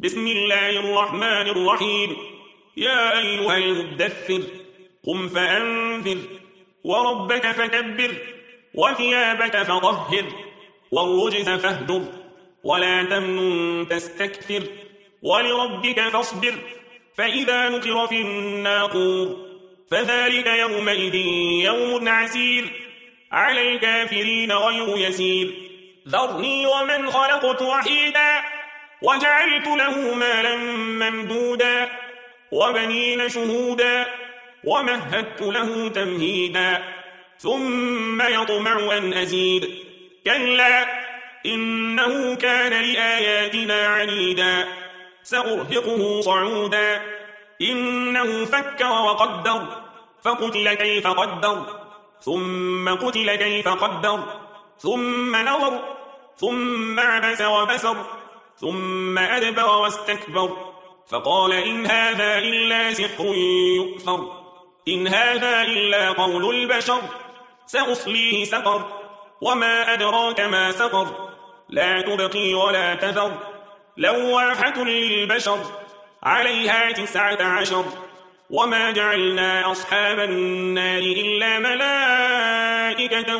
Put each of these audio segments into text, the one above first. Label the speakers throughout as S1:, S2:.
S1: بسم الله الرحمن الرحيم. يا أيها المدثر قم فأنذر وربك فكبر وثيابك فطهر والرجز فاهجر ولا تمنن تستكثر ولربك فاصبر فإذا نقر في الناقور فذلك يومئذ يوم عسير على الكافرين غير يسير. ذرني ومن خلقت وحيدا وجعلت له مالا ممدودا وبنين شهودا ومهدت له تمهيدا ثم يطمع أن أزيد كلا إنه كان لآياتنا عنيدا سأرهقه صعودا إنه فكر وقدر فقتل كيف قدر ثم قتل كيف قدر ثم نظر ثم عبس وبسر ثم أدبر واستكبر فقال إن هذا إلا سحر يؤثر إن هذا إلا قول البشر سأصليه سقر وما أدراك ما سقر لا تبقي ولا تذر لواحة للبشر عليها 19 وما جعلنا أصحاب النار إلا ملائكة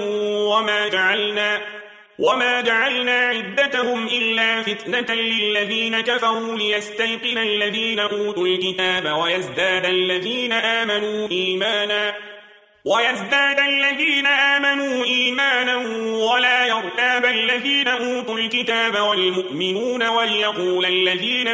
S1: وما جعلنا عدتهم إلا فتنة للذين كفروا ليستيقن الذين أوتوا الكتاب ويزداد الذين آمنوا إيمانا ولا يرتاب الذين أوتوا الكتاب والمؤمنون وليقول الذين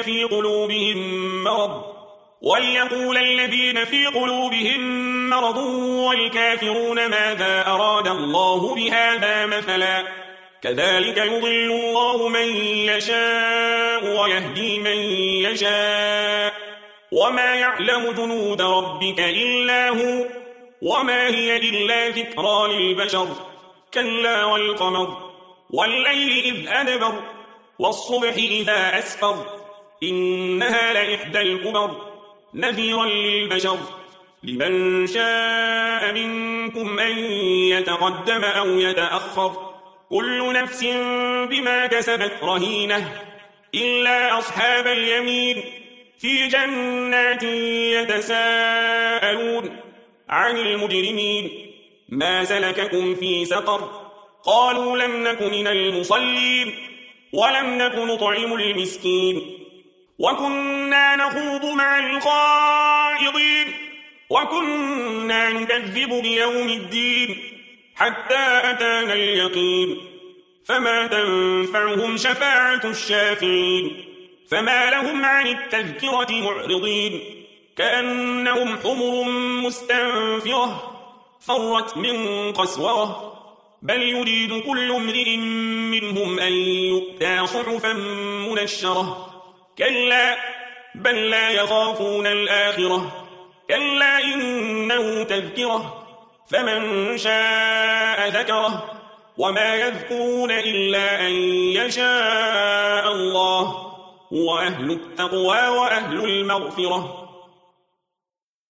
S1: في قلوبهم مرض والكافرون ماذا أراد الله بهذا مثلا كذلك يضل الله من يشاء ويهدي من يشاء وما يعلم جنود ربك إلا هو وما هي إلا ذكرى للبشر كلا والقمر والليل إذ أدبر والصبح إذا أسفر إنها لإحدى الكبر نذيرا للبشر لمن شاء منكم أن يتقدم أو يتأخر كل نفس بما كسبت رهينة إلا أصحاب اليمين في جنات يتساءلون عن المجرمين ما سلككم في سقر قالوا لم نك من المصلين ولم نك نطعم المسكين وكنا نخوض مع الخائضين وكنا نكذب بيوم الدين حتى أتانا اليقين فما تنفعهم شفاعة الشافعين فما لهم عن التذكرة معرضين كأنهم حمر مستنفرة فرت من قسورة بل يريد كل امرئ منهم أن يؤتى صحفا منشرة كلا بل لا يخافون الآخرة كلا إنه تذكرة فمن شاء ذكره وما يذكرون إلا أن يشاء الله هو أهل التقوى وأهل المغفرة